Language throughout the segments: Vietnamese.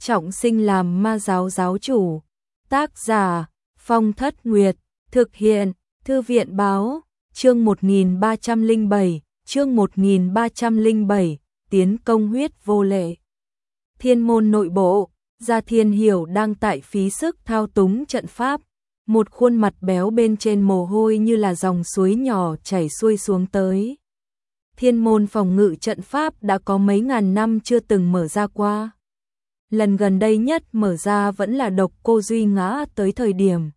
trọng sinh làm ma giáo giáo chủ. Tác giả Phong Thất Nguyệt, thực hiện Thư viện báo, chương 1307, chương 1307, tiến công huyết vô lệ. Thiên môn nội bộ, Gia Thiên Hiểu đang tại phí sức thao túng trận pháp, một khuôn mặt béo bên trên mồ hôi như là dòng suối nhỏ chảy xuôi xuống tới. Thiên môn phòng ngự trận pháp đã có mấy ngàn năm chưa từng mở ra qua. Lần gần đây nhất mở ra vẫn là Độc Cô Duy Ngã tới thời điểm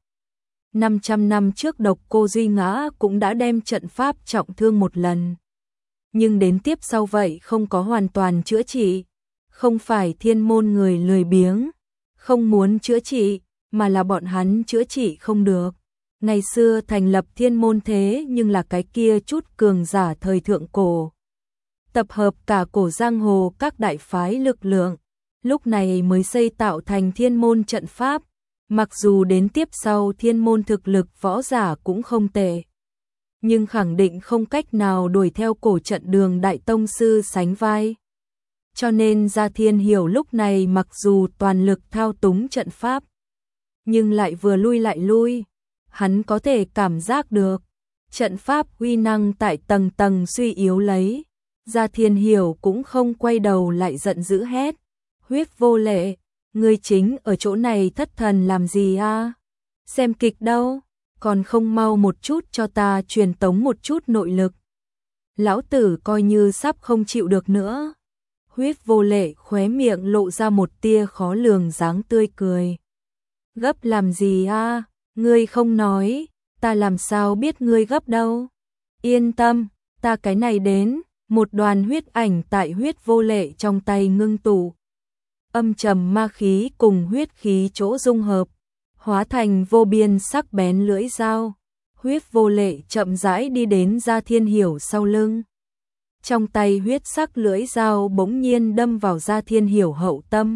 500 năm trước Độc Cô Duy Ngã cũng đã đem trận pháp trọng thương một lần. Nhưng đến tiếp sau vậy không có hoàn toàn chữa trị. Không phải thiên môn người lười biếng, không muốn chữa trị, mà là bọn hắn chữa trị không được. Ngày xưa thành lập thiên môn thế nhưng là cái kia chút cường giả thời thượng cổ. Tập hợp cả cổ giang hồ các đại phái lực lượng, lúc này mới xây tạo thành thiên môn trận pháp. Mặc dù đến tiếp sau thiên môn thực lực võ giả cũng không tệ, nhưng khẳng định không cách nào đuổi theo cổ trận Đường đại tông sư sánh vai. Cho nên Gia Thiên Hiểu lúc này mặc dù toàn lực thao túng trận pháp, nhưng lại vừa lui lại lui. Hắn có thể cảm giác được trận pháp uy năng tại tầng tầng suy yếu lấy. Gia Thiên Hiểu cũng không quay đầu lại giận dữ hét: huyết vô lệ, ngươi chính ở chỗ này thất thần làm gì a? Xem kịch đâu, còn không mau một chút cho ta truyền tống một chút nội lực. Lão tử coi như sắp không chịu được nữa. Huyết vô lệ khóe miệng lộ ra một tia khó lường dáng tươi cười. Gấp làm gì a? Ngươi không nói, ta làm sao biết ngươi gấp đâu. Yên tâm, ta cái này đến. Một đoàn huyết ảnh tại huyết vô lệ trong tay ngưng tụ. Âm trầm ma khí cùng huyết khí chỗ dung hợp, hóa thành vô biên sắc bén lưỡi dao. Huyết vô lệ chậm rãi đi đến Gia Thiên Hiểu sau lưng. Trong tay huyết sắc lưỡi dao bỗng nhiên đâm vào Gia Thiên Hiểu hậu tâm.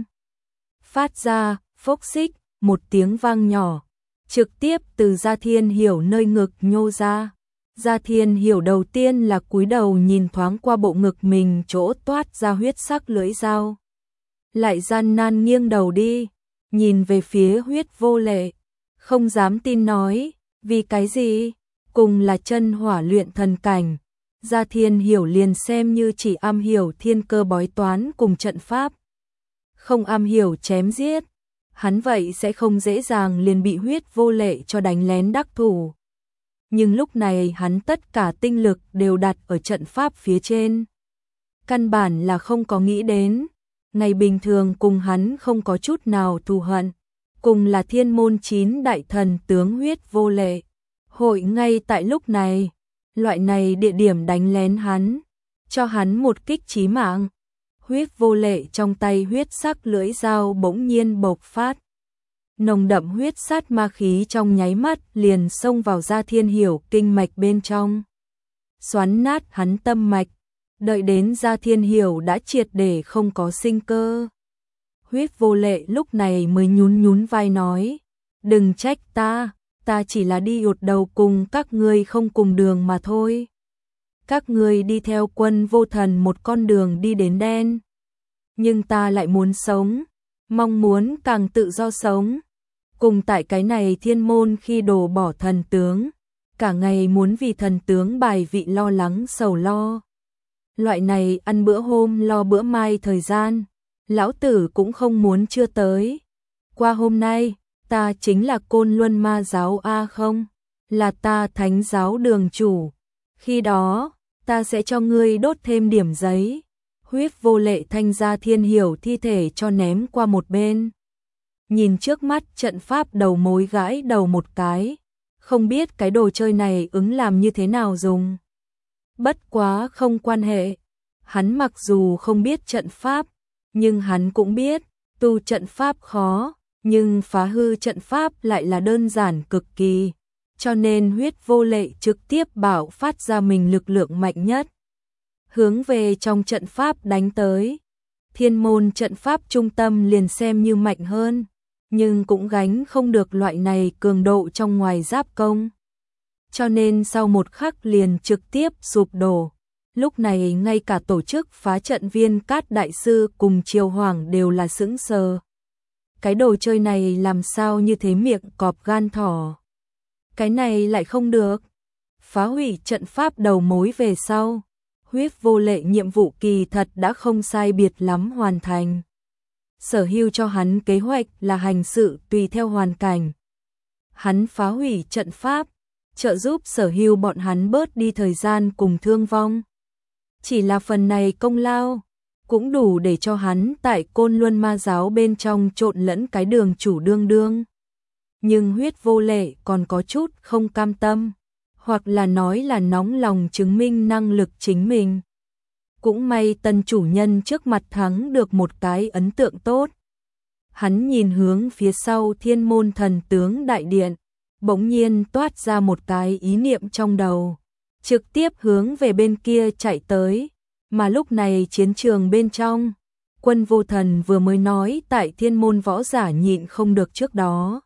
Phát ra, phốc xích, một tiếng vang nhỏ, trực tiếp từ Gia Thiên Hiểu nơi ngực nhô ra. Gia Thiên Hiểu đầu tiên là cúi đầu nhìn thoáng qua bộ ngực mình chỗ toát ra huyết sắc lưỡi dao. Lại gian nan nghiêng đầu đi, nhìn về phía huyết vô lệ, không dám tin nói, vì cái gì? Cùng là chân hỏa luyện thần cảnh. Gia Thiên Hiểu liền xem như chỉ am hiểu thiên cơ bói toán cùng trận pháp, không am hiểu chém giết, hắn vậy sẽ không dễ dàng liền bị huyết vô lệ cho đánh lén đắc thủ. Nhưng lúc này hắn tất cả tinh lực đều đặt ở trận pháp phía trên. Căn bản là không có nghĩ đến, ngày bình thường cùng hắn không có chút nào thù hận, cùng là thiên môn 9 đại thần tướng huyết vô lệ. Hội ngay tại lúc này, loại này địa điểm đánh lén hắn, cho hắn một kích chí mạng. Huyết vô lệ trong tay huyết sắc lưỡi dao bỗng nhiên bộc phát. Nồng đậm huyết sát ma khí trong nháy mắt liền xông vào Gia Thiên Hiểu kinh mạch bên trong, xoắn nát hắn tâm mạch. Đợi đến Gia Thiên Hiểu đã triệt để không có sinh cơ, huyết vô lệ lúc này mới nhún nhún vai nói: đừng trách ta, ta chỉ là đi ụt đầu cùng các ngươi không cùng đường mà thôi. Các ngươi đi theo Quân Vô Thần một con đường đi đến đen, nhưng ta lại muốn sống, mong muốn càng tự do sống. Cùng tại cái này thiên môn khi đổ bỏ thần tướng, cả ngày muốn vì thần tướng bài vị lo lắng sầu lo. Loại này ăn bữa hôm lo bữa mai thời gian, lão tử cũng không muốn chưa tới. Qua hôm nay, ta chính là Côn Luân Ma giáo a không, là ta Thánh giáo đường chủ. Khi đó, ta sẽ cho ngươi đốt thêm điểm giấy. Huyết vô lệ thanh Gia Thiên Hiểu thi thể cho ném qua một bên. Nhìn trước mắt trận pháp đầu mối gãi đầu một cái, không biết cái đồ chơi này ứng làm như thế nào dùng. Bất quá không quan hệ, hắn mặc dù không biết trận pháp, nhưng hắn cũng biết, tu trận pháp khó, nhưng phá hư trận pháp lại là đơn giản cực kỳ, cho nên huyết vô lệ trực tiếp bạo phát ra mình lực lượng mạnh nhất, hướng về trong trận pháp đánh tới. Thiên môn trận pháp trung tâm liền xem như mạnh hơn, nhưng cũng gánh không được loại này cường độ trong ngoài giáp công. Cho nên sau một khắc liền trực tiếp sụp đổ. Lúc này ngay cả tổ chức phá trận Viên Cát đại sư cùng Triều Hoàng đều là sững sờ. cái đồ chơi này làm sao như thế, miệng cọp gan thỏ. Cái này lại không được. Phá hủy trận pháp đầu mối về sau, Huyết Vô Lệ nhiệm vụ kỳ thật đã không sai biệt lắm hoàn thành. Sở Hưu cho hắn kế hoạch là hành sự tùy theo hoàn cảnh. Hắn phá hủy trận pháp, trợ giúp Sở Hưu bọn hắn bớt đi thời gian cùng thương vong. Chỉ là phần này công lao cũng đủ để cho hắn tại Côn Luân Ma giáo bên trong trộn lẫn cái đường chủ đương đương. Nhưng Huyết Vô Lệ còn có chút không cam tâm, hoặc là nói là nóng lòng chứng minh năng lực chính mình. Cũng may tân chủ nhân trước mặt thắng được một cái ấn tượng tốt. Hắn nhìn hướng phía sau Thiên Môn Thần Tướng đại điện, bỗng nhiên toát ra một cái ý niệm trong đầu, trực tiếp hướng về bên kia chạy tới. Mà lúc này chiến trường bên trong, Quân Vô Thần vừa mới nói tại Thiên Môn võ giả nhịn không được trước đó,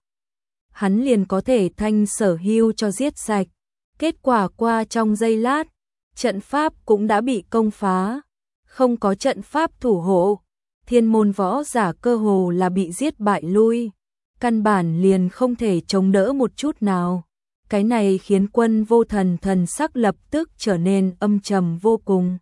hắn liền có thể thanh Sở Hưu cho giết sạch. Kết quả qua trong giây lát, trận pháp cũng đã bị công phá, không có trận pháp thủ hộ, Thiên Môn võ giả cơ hồ là bị giết bại lui, căn bản liền không thể chống đỡ một chút nào. Cái này khiến Quân Vô Thần thần sắc lập tức trở nên âm trầm vô cùng.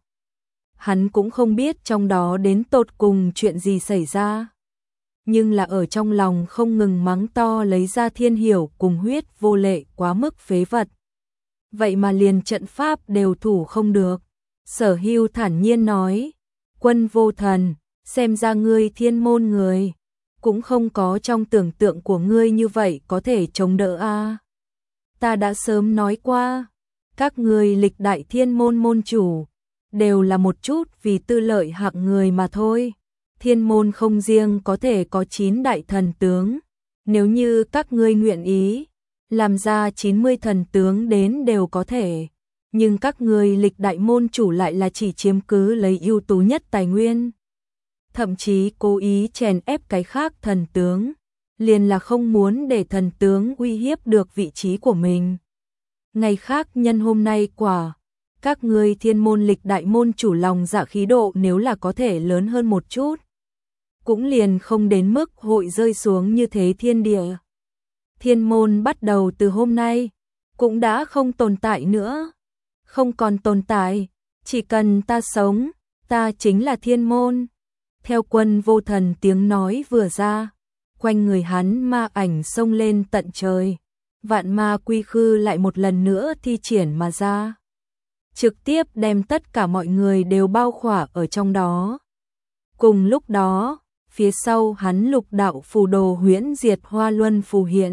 Hắn cũng không biết trong đó đến tột cùng chuyện gì xảy ra, nhưng là ở trong lòng không ngừng mắng to lấy ra Thiên Hiểu cùng Huyết Vô Lệ quá mức phế vật. Vậy mà liền trận pháp đều thủ không được. Sở Hưu thản nhiên nói, Quân Vô Thần, xem ra ngươi Thiên Môn người cũng không có trong tưởng tượng của ngươi như vậy có thể chống đỡ a. Ta đã sớm nói qua, các ngươi lịch đại Thiên Môn môn chủ đều là một chút vì tư lợi hạng người mà thôi. Thiên Môn không riêng có thể có 9 đại thần tướng, nếu như các ngươi nguyện ý làm ra 90 thần tướng đến đều có thể, nhưng các ngươi lịch đại môn chủ lại là chỉ chiếm cứ lấy ưu tú nhất tài nguyên, thậm chí cố ý chèn ép cái khác thần tướng, liền là không muốn để thần tướng uy hiếp được vị trí của mình. Ngày khác nhân hôm nay quả, các ngươi Thiên Môn lịch đại môn chủ lòng dạ khí độ nếu là có thể lớn hơn một chút, cũng liền không đến mức hội rơi xuống như thế thiên địa. Thiên Môn bắt đầu từ hôm nay cũng đã không tồn tại nữa, không còn tồn tại, chỉ cần ta sống, ta chính là Thiên Môn. Theo Quân Vô Thần tiếng nói vừa ra, quanh người hắn ma ảnh xông lên tận trời, vạn ma quy khư lại một lần nữa thi triển mà ra, trực tiếp đem tất cả mọi người đều bao khỏa ở trong đó. Cùng lúc đó, phía sau hắn lục đạo phù đồ huyễn diệt hoa luân phù hiện,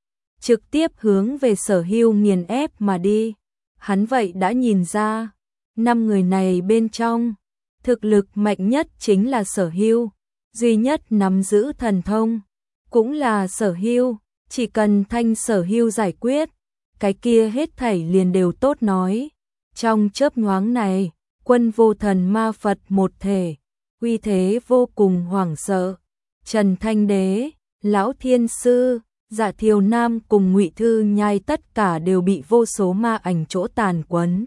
trực tiếp hướng về Sở Hưu nghiền ép mà đi. Hắn vậy đã nhìn ra, 5 người này bên trong, thực lực mạnh nhất chính là Sở Hưu, duy nhất nắm giữ thần thông cũng là Sở Hưu, chỉ cần thanh Sở Hưu giải quyết, cái kia hết thảy liền đều tốt nói. Trong chớp nhoáng này, Quân Vô Thần ma Phật một thể, uy thế vô cùng hoảng sợ. Trần Thanh Đế, Lão Thiên Sư, Dạ Thiều Nam cùng Ngụy Thư Nhai tất cả đều bị vô số ma ảnh chỗ tàn quấn.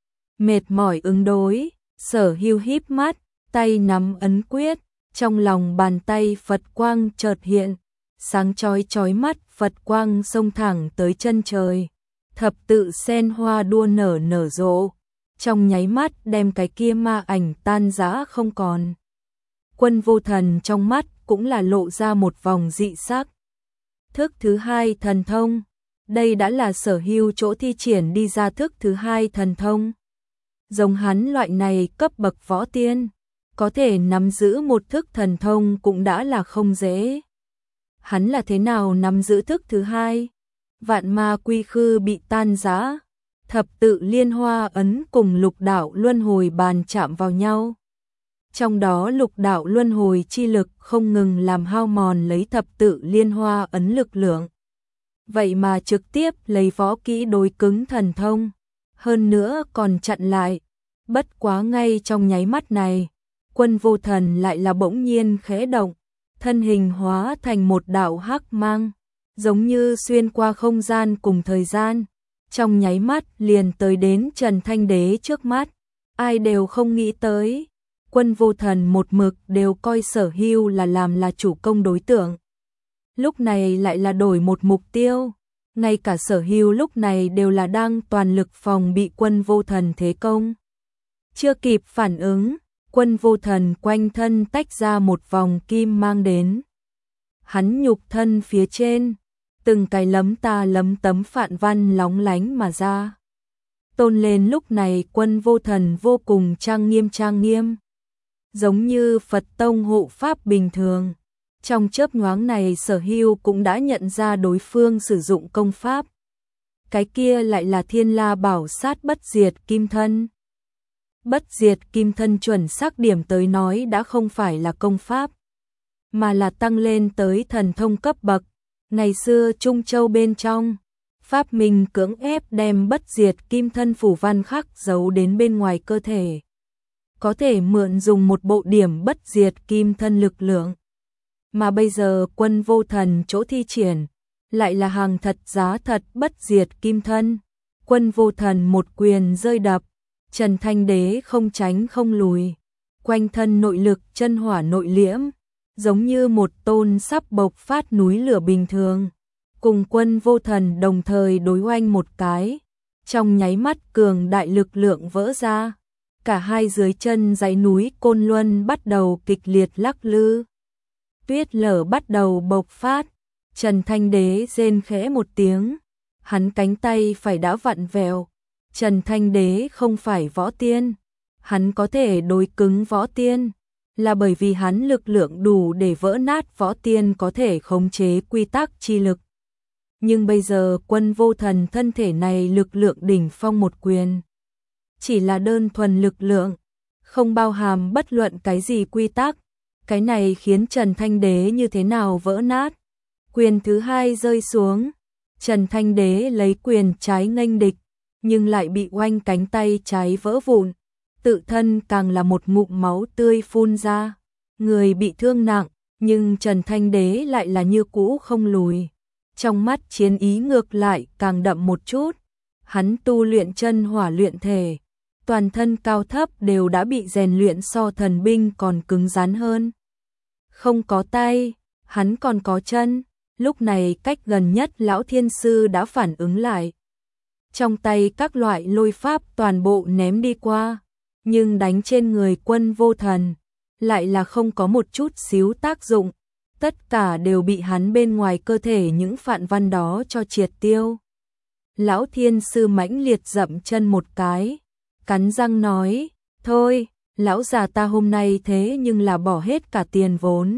Mệt mỏi ứng đối, Sở Hưu híp mắt, tay nắm ấn quyết, trong lòng bàn tay Phật quang chợt hiện, sáng chói chói mắt Phật quang xông thẳng tới chân trời. Thập tự sen hoa đua nở rộ, trong nháy mắt đem cái kia ma ảnh tan rã không còn. Quân Vô Thần trong mắt cũng là lộ ra một vòng dị sắc. Thức thứ 2 thần thông, đây đã là Sở Hưu chỗ thi triển đi ra thức thứ 2 thần thông. Giống hắn loại này cấp bậc võ tiên, có thể nắm giữ một thức thần thông cũng đã là không dễ. Hắn là thế nào nắm giữ thức thứ 2? Vạn ma quy khư bị tan rã, thập tự liên hoa ấn cùng lục đạo luân hồi bàn chạm vào nhau. Trong đó lục đạo luân hồi chi lực không ngừng làm hao mòn lấy thập tự liên hoa ấn lực lượng. Vậy mà trực tiếp lấy võ kỹ đối cứng thần thông, hơn nữa còn chặn lại. Bất quá ngay trong nháy mắt này, Quân Vô Thần lại là bỗng nhiên khẽ động, thân hình hóa thành một đạo hắc mang, giống như xuyên qua không gian cùng thời gian, trong nháy mắt liền tới đến Trần Thanh Đế trước mắt. Ai đều không nghĩ tới, Quân Vô Thần một mực đều coi Sở Hưu là làm là chủ công đối tượng, lúc này lại là đổi một mục tiêu. Ngay cả Sở Hưu lúc này đều là đang toàn lực phòng bị Quân Vô Thần thế công. Chưa kịp phản ứng, Quân Vô Thần quanh thân tách ra một vòng kim mang đến. Hắn nhục thân phía trên, từng cái lấm ta lấm tấm phạn văn lóng lánh mà ra. Tôn lên lúc này Quân Vô Thần vô cùng trang nghiêm. Giống như Phật tông hộ pháp bình thường. Trong chớp nhoáng này Sở Hưu cũng đã nhận ra đối phương sử dụng công pháp. Cái kia lại là Thiên La Bảo Sát Bất Diệt Kim Thân. Bất Diệt Kim Thân chuẩn xác điểm tới nói đã không phải là công pháp, mà là tăng lên tới thần thông cấp bậc. Ngày xưa Trung Châu bên trong, Pháp Minh cưỡng ép đem Bất Diệt Kim Thân phủ văn khắc giấu đến bên ngoài cơ thể. Có thể mượn dùng một bộ điểm Bất Diệt Kim Thân lực lượng. Mà bây giờ Quân Vô Thần chỗ thi triển, lại là hàng thật giá thật Bất Diệt Kim Thân. Quân Vô Thần một quyền rơi đập, Trần Thanh Đế không tránh không lùi. Quanh thân nội lực chân hỏa nội liễm, giống như một tôn sắp bộc phát núi lửa bình thường. Cùng Quân Vô Thần đồng thời đối oanh một cái, trong nháy mắt cường đại lực lượng vỡ ra. Cả hai dưới chân dãy núi Côn Luân bắt đầu kịch liệt lắc lư. Tuyết lở bắt đầu bộc phát, Trần Thanh Đế rên khẽ một tiếng, hắn cánh tay phải đã vặn vẹo. Trần Thanh Đế không phải võ tiên, hắn có thể đối cứng võ tiên, là bởi vì hắn lực lượng đủ để vỡ nát võ tiên có thể khống chế quy tắc chi lực. Nhưng bây giờ Quân Vô Thần thân thể này lực lượng đỉnh phong một quyền. Chỉ là đơn thuần lực lượng, không bao hàm bất luận cái gì quy tắc. Cái này khiến Trần Thanh Đế như thế nào vỡ nát. Quyền thứ hai rơi xuống, Trần Thanh Đế lấy quyền trái nghênh địch, nhưng lại bị oanh cánh tay trái vỡ vụn. Tự thân càng là một ngụm máu tươi phun ra. Người bị thương nặng, nhưng Trần Thanh Đế lại là như cũ không lùi. Trong mắt chiến ý ngược lại càng đậm một chút. Hắn tu luyện chân hỏa luyện thể, toàn thân cao thấp đều đã bị rèn luyện so thần binh còn cứng rắn hơn. Không có tay, hắn còn có chân. Lúc này cách gần nhất Lão Thiên Sư đã phản ứng lại. Trong tay các loại lôi pháp toàn bộ ném đi qua, nhưng đánh trên người Quân Vô Thần lại là không có một chút xíu tác dụng. Tất cả đều bị hắn bên ngoài cơ thể những phạn văn đó cho triệt tiêu. Lão Thiên Sư mãnh liệt dậm chân một cái, cắn răng nói, thôi, lão già ta hôm nay thế nhưng là bỏ hết cả tiền vốn.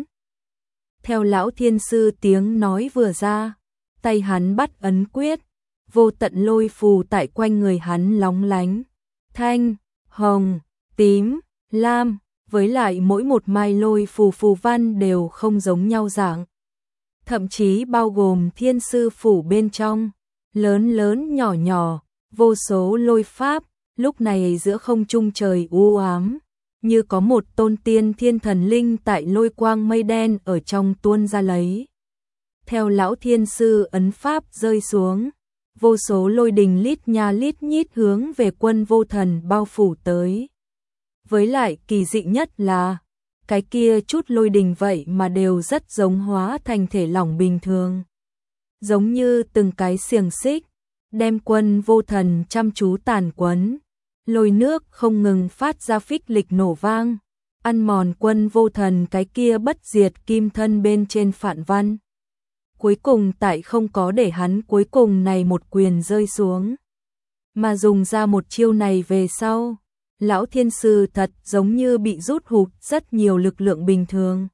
Theo Lão Thiên Sư tiếng nói vừa ra, tay hắn bắt ấn quyết, vô tận lôi phù tại quanh người hắn lóng lánh, thanh, hồng, tím, lam, với lại mỗi một mai lôi phù văn đều không giống nhau dạng. Thậm chí bao gồm Thiên Sư phủ bên trong, lớn lớn nhỏ nhỏ, vô số lôi pháp, lúc này giữa không trung trời u ám, như có một tôn tiên thiên thần linh tại lôi quang mây đen ở trong tuôn ra lấy. Theo Lão Thiên Sư ấn pháp rơi xuống, vô số lôi đình lít nha lít nhít hướng về Quân Vô Thần bao phủ tới. Với lại kỳ dị nhất là, cái kia chút lôi đình vậy mà đều rất giống hóa thành thể lỏng bình thường. Giống như từng cái xiềng xích, đem Quân Vô Thần chăm chú tàn quấn. Lôi nước không ngừng phát ra phích lịch nổ vang, ăn mòn Quân Vô Thần cái kia bất diệt kim thân bên trên phạn văn. Cuối cùng tại không có để hắn cuối cùng này một quyền rơi xuống, mà dùng ra một chiêu này về sau, Lão Thiên Sư thật giống như bị rút hụt rất nhiều lực lượng bình thường.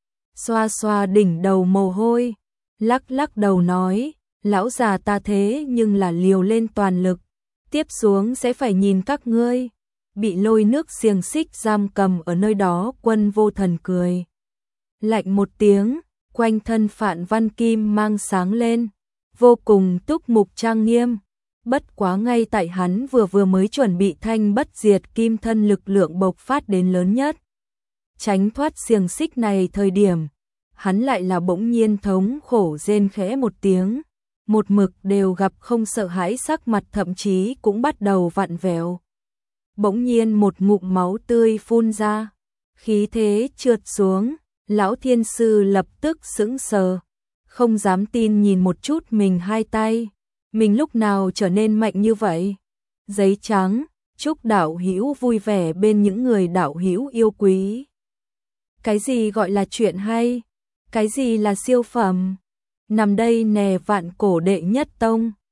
Xoa xoa đỉnh đầu mồ hôi, lắc lắc đầu nói, lão già ta thế nhưng là liều lên toàn lực. Tiếp xuống sẽ phải nhìn các ngươi. Bị lôi nước xiềng xích giam cầm ở nơi đó Quân Vô Thần cười lạnh một tiếng, quanh thân phạn văn kim mang sáng lên, vô cùng túc mục trang nghiêm. Bất quá ngay tại hắn vừa mới chuẩn bị thanh bất diệt kim thân lực lượng bộc phát đến lớn nhất, tránh thoát xiềng xích này thời điểm, hắn lại là bỗng nhiên thống khổ rên khẽ một tiếng. Một mực đều gặp không sợ hãi sắc mặt thậm chí cũng bắt đầu vặn vẹo. Bỗng nhiên một ngụm máu tươi phun ra, khí thế trượt xuống, Lão Thiên Sư lập tức sững sờ, không dám tin nhìn một chút mình hai tay. Mình lúc nào trở nên mạnh như vậy? Giấy trắng, chúc đạo hữu vui vẻ bên những người đạo hữu yêu quý. Cái gì gọi là chuyện hay? Cái gì là siêu phẩm? Nằm đây nè vạn cổ đệ nhất tông.